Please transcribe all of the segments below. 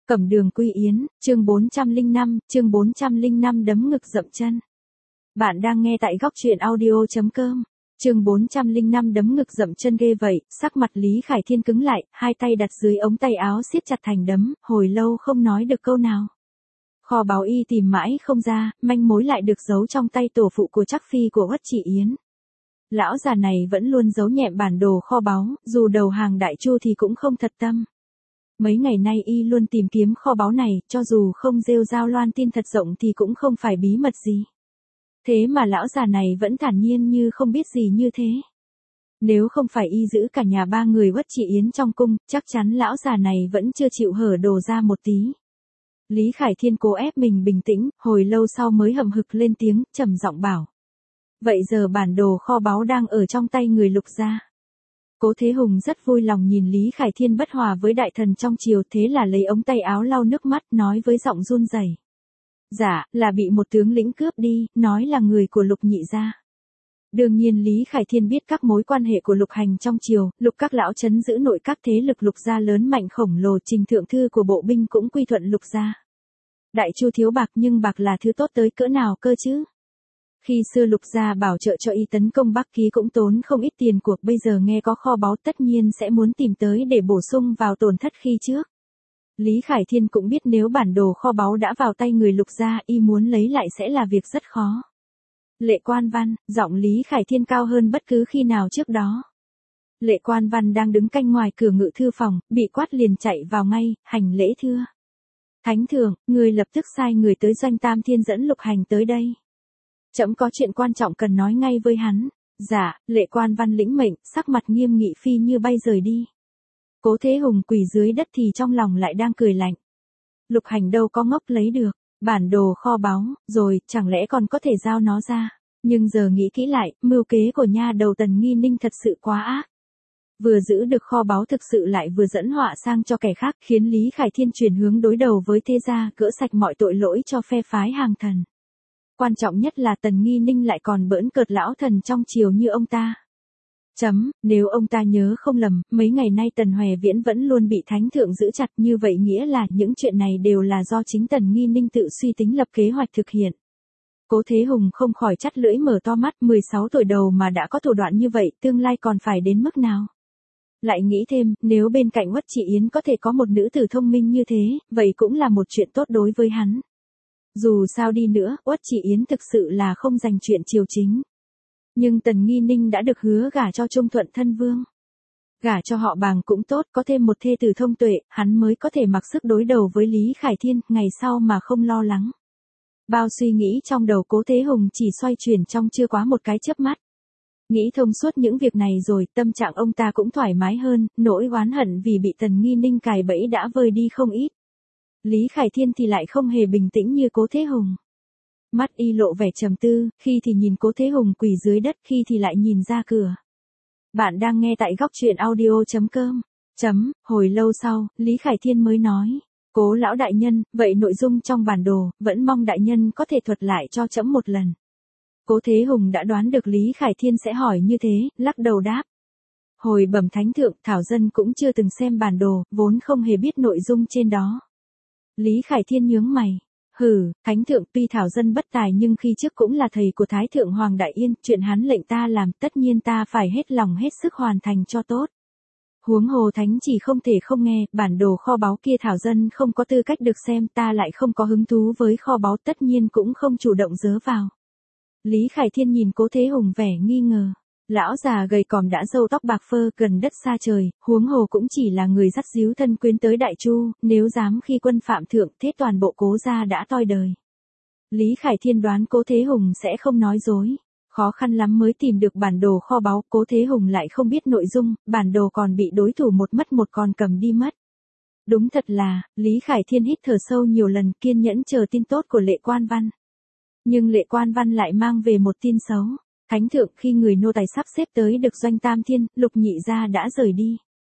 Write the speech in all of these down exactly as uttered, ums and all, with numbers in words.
Cẩm Đường Quy Yến, chương bốn trăm lẻ năm, chương bốn trăm lẻ năm đấm ngực dậm chân. Bạn đang nghe tại góc truyện audio chấm com. Chương bốn trăm lẻ năm đấm ngực dậm chân ghê vậy, sắc mặt Lý Khải Thiên cứng lại, hai tay đặt dưới ống tay áo siết chặt thành đấm, hồi lâu không nói được câu nào. Kho báu y tìm mãi không ra, manh mối lại được giấu trong tay tổ phụ của Trác Phi của Uất Trị Yến. Lão già này vẫn luôn giấu nhẹm bản đồ kho báu, dù đầu hàng đại chu thì cũng không thật tâm. Mấy ngày nay y luôn tìm kiếm kho báu này, cho dù không rêu rao loan tin thật rộng thì cũng không phải bí mật gì. Thế mà lão già này vẫn thản nhiên như không biết gì như thế. Nếu không phải y giữ cả nhà ba người Uất Trị Yến trong cung, chắc chắn lão già này vẫn chưa chịu hở đồ ra một tí. Lý Khải Thiên cố ép mình bình tĩnh, hồi lâu sau mới hậm hực lên tiếng, trầm giọng bảo. Vậy giờ bản đồ kho báu đang ở trong tay người Lục gia. Cố Thế Hùng rất vui lòng nhìn Lý Khải Thiên bất hòa với đại thần trong triều, thế là lấy ống tay áo lau nước mắt, nói với giọng run rẩy. Dạ, là bị một tướng lĩnh cướp đi, nói là người của Lục nhị gia. Đương nhiên Lý Khải Thiên biết các mối quan hệ của Lục Hành trong triều, Lục các lão trấn giữ nội các thế lực Lục gia lớn mạnh khổng lồ, trình thượng thư của bộ binh cũng quy thuận Lục gia. Đại chu thiếu bạc, nhưng bạc là thứ tốt tới cỡ nào cơ chứ? Khi xưa Lục gia bảo trợ cho y tấn công Bắc Ký cũng tốn không ít tiền cuộc, bây giờ nghe có kho báu tất nhiên sẽ muốn tìm tới để bổ sung vào tổn thất khi trước. Lý Khải Thiên cũng biết nếu bản đồ kho báu đã vào tay người Lục gia, y muốn lấy lại sẽ là việc rất khó. Lệ Quan Văn, giọng Lý Khải Thiên cao hơn bất cứ khi nào trước đó. Lệ Quan Văn đang đứng canh ngoài cửa ngự thư phòng, bị quát liền chạy vào ngay, hành lễ thưa. Thánh thượng, người lập tức sai người tới Doanh Tam Thiên dẫn Lục Hành tới đây. Trẫm có chuyện quan trọng cần nói ngay với hắn. Dạ, Lệ Quan Văn lĩnh mệnh, sắc mặt nghiêm nghị phi như bay rời đi. Cố Thế Hùng quỳ dưới đất thì trong lòng lại đang cười lạnh. Lục Hành đâu có ngốc lấy được bản đồ kho báu, rồi, chẳng lẽ còn có thể giao nó ra. Nhưng giờ nghĩ kỹ lại, mưu kế của nha đầu Tần Nghi Ninh thật sự quá ác. Vừa giữ được kho báu thực sự lại vừa dẫn họa sang cho kẻ khác, khiến Lý Khải Thiên chuyển hướng đối đầu với thế gia, gỡ sạch mọi tội lỗi cho phe phái hàng thần. Quan trọng nhất là Tần Nghi Ninh lại còn bỡn cợt lão thần trong triều như ông ta. Chấm, nếu ông ta nhớ không lầm, mấy ngày nay Tần Hoè Viễn vẫn luôn bị thánh thượng giữ chặt, như vậy nghĩa là những chuyện này đều là do chính Tần Nghi Ninh tự suy tính lập kế hoạch thực hiện. Cố Thế Hùng không khỏi chắt lưỡi mở to mắt, mười sáu tuổi đầu mà đã có thủ đoạn như vậy, tương lai còn phải đến mức nào? Lại nghĩ thêm, nếu bên cạnh Uất Trị Yến có thể có một nữ tử thông minh như thế, vậy cũng là một chuyện tốt đối với hắn. Dù sao đi nữa, Uất Trị Yến thực sự là không dành chuyện triều chính. Nhưng Tần Nghi Ninh đã được hứa gả cho Trung Thuận thân vương. Gả cho họ Bàng cũng tốt, có thêm một thê tử thông tuệ, hắn mới có thể mặc sức đối đầu với Lý Khải Thiên, ngày sau mà không lo lắng. Bao suy nghĩ trong đầu Cố Thế Hùng chỉ xoay chuyển trong chưa quá một cái chớp mắt. Nghĩ thông suốt những việc này rồi, tâm trạng ông ta cũng thoải mái hơn, nỗi oán hận vì bị Tần Nghi Ninh cài bẫy đã vơi đi không ít. Lý Khải Thiên thì lại không hề bình tĩnh như Cố Thế Hùng. Mắt y lộ vẻ trầm tư, khi thì nhìn Cố Thế Hùng quỳ dưới đất, khi thì lại nhìn ra cửa. Bạn đang nghe tại góc truyện audio chấm com. Chấm, hồi lâu sau, Lý Khải Thiên mới nói. Cố lão đại nhân, vậy nội dung trong bản đồ, vẫn mong đại nhân có thể thuật lại cho trẫm một lần. Cố Thế Hùng đã đoán được Lý Khải Thiên sẽ hỏi như thế, lắc đầu đáp. Hồi bẩm thánh thượng, Thảo dân cũng chưa từng xem bản đồ, vốn không hề biết nội dung trên đó. Lý Khải Thiên nhướng mày. Hừ, thánh thượng, tuy Thảo dân bất tài nhưng khi trước cũng là thầy của Thái thượng Hoàng Đại Yên, chuyện hắn lệnh ta làm tất nhiên ta phải hết lòng hết sức hoàn thành cho tốt. Huống hồ thánh chỉ không thể không nghe, bản đồ kho báu kia Thảo dân không có tư cách được xem, ta lại không có hứng thú với kho báu, tất nhiên cũng không chủ động dớ vào. Lý Khải Thiên nhìn Cố Thế Hùng vẻ nghi ngờ. Lão già gầy còm đã râu tóc bạc phơ, gần đất xa trời, huống hồ cũng chỉ là người dắt díu thân quyến tới Đại Chu, nếu dám khi quân phạm thượng, thế toàn bộ Cố gia đã toi đời. Lý Khải Thiên đoán Cố Thế Hùng sẽ không nói dối. Khó khăn lắm mới tìm được bản đồ kho báu, Cố Thế Hùng lại không biết nội dung, bản đồ còn bị đối thủ một mất một còn cầm đi mất. Đúng thật là, Lý Khải Thiên hít thở sâu nhiều lần, kiên nhẫn chờ tin tốt của Lệ Quan Văn. Nhưng Lệ Quan Văn lại mang về một tin xấu. Thánh thượng, khi người nô tài sắp xếp tới được Doanh Tam Thiên, Lục nhị gia đã rời đi.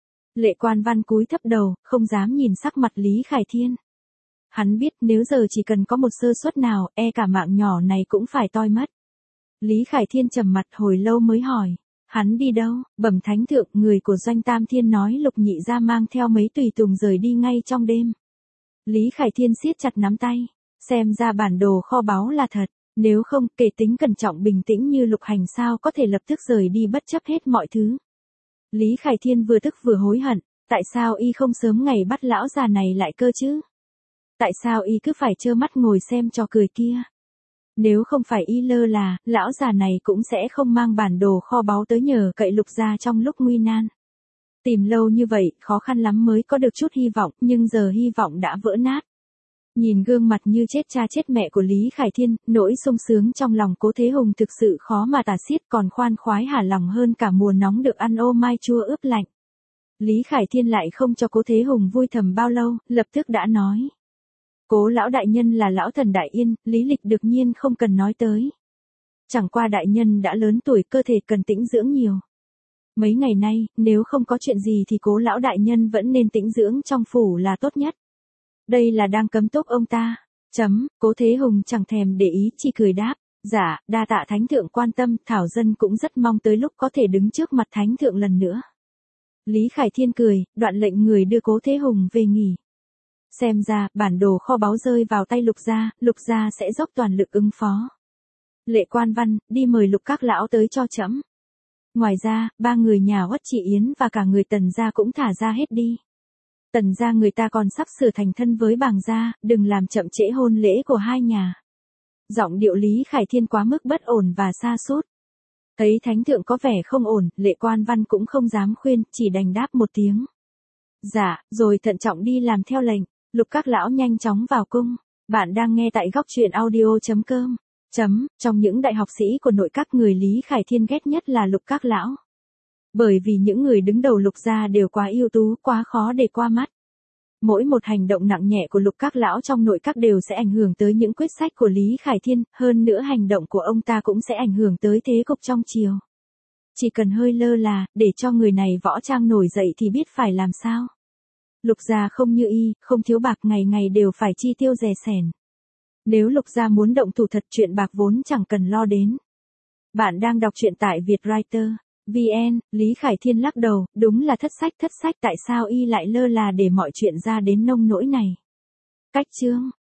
Lệ Quan Văn cúi thấp đầu, không dám nhìn sắc mặt Lý Khải Thiên. Hắn biết nếu giờ chỉ cần có một sơ suất nào, e cả mạng nhỏ này cũng phải toi mất. Lý Khải Thiên trầm mặt hồi lâu mới hỏi. Hắn đi đâu? Bẩm thánh thượng, người của Doanh Tam Thiên nói Lục nhị gia mang theo mấy tùy tùng rời đi ngay trong đêm. Lý Khải Thiên siết chặt nắm tay, xem ra bản đồ kho báu là thật, nếu không, kể tính cẩn trọng bình tĩnh như Lục Hành sao có thể lập tức rời đi bất chấp hết mọi thứ. Lý Khải Thiên vừa tức vừa hối hận, tại sao y không sớm ngày bắt lão già này lại cơ chứ? Tại sao y cứ phải trơ mắt ngồi xem trò cười kia? Nếu không phải y lơ là, lão già này cũng sẽ không mang bản đồ kho báu tới nhờ cậy Lục gia trong lúc nguy nan. Tìm lâu như vậy, khó khăn lắm mới có được chút hy vọng, nhưng giờ hy vọng đã vỡ nát. Nhìn gương mặt như chết cha chết mẹ của Lý Khải Thiên, nỗi sung sướng trong lòng Cố Thế Hùng thực sự khó mà tả xiết, còn khoan khoái hả lòng hơn cả mùa nóng được ăn ô mai chua ướp lạnh. Lý Khải Thiên lại không cho Cố Thế Hùng vui thầm bao lâu, lập tức đã nói. Cố lão đại nhân là lão thần Đại Yên, lý lịch đương nhiên không cần nói tới. Chẳng qua đại nhân đã lớn tuổi, cơ thể cần tĩnh dưỡng nhiều. Mấy ngày nay, nếu không có chuyện gì thì Cố lão đại nhân vẫn nên tĩnh dưỡng trong phủ là tốt nhất. Đây là đang cấm túc ông ta. Chấm, Cố Thế Hùng chẳng thèm để ý, chỉ cười đáp. Dạ, đa tạ thánh thượng quan tâm, thảo dân cũng rất mong tới lúc có thể đứng trước mặt thánh thượng lần nữa. Lý Khải Thiên cười, đoạn lệnh người đưa Cố Thế Hùng về nghỉ. Xem ra, bản đồ kho báu rơi vào tay Lục gia, Lục gia sẽ dốc toàn lực ứng phó. Lệ Quan Văn, đi mời Lục các lão tới cho trẫm. Ngoài ra, ba người nhà Uất Trị Yến và cả người Tần gia cũng thả ra hết đi. Tần gia người ta còn sắp sửa thành thân với Bàng gia, đừng làm chậm trễ hôn lễ của hai nhà. Giọng điệu Lý Khải Thiên quá mức bất ổn và sa sút. Thấy thánh thượng có vẻ không ổn, Lệ Quan Văn cũng không dám khuyên, chỉ đành đáp một tiếng. Dạ, rồi thận trọng đi làm theo lệnh. Lục các lão nhanh chóng vào cung. Bạn đang nghe tại góc truyện audio chấm com. Chấm, trong những đại học sĩ của nội các, người Lý Khải Thiên ghét nhất là Lục các lão. Bởi vì những người đứng đầu Lục gia đều quá ưu tú, quá khó để qua mắt. Mỗi một hành động nặng nhẹ của Lục các lão trong nội các đều sẽ ảnh hưởng tới những quyết sách của Lý Khải Thiên, hơn nữa hành động của ông ta cũng sẽ ảnh hưởng tới thế cục trong triều. Chỉ cần hơi lơ là, để cho người này võ trang nổi dậy thì biết phải làm sao. Lục gia không như y, không thiếu bạc, ngày ngày đều phải chi tiêu rè sẻn. Nếu Lục gia muốn động thủ thật, chuyện bạc vốn chẳng cần lo đến. Bạn đang đọc truyện tại Vietwriter chấm vn, Lý Khải Thiên lắc đầu, đúng là thất sách thất sách, tại sao y lại lơ là để mọi chuyện ra đến nông nỗi này. Cách chương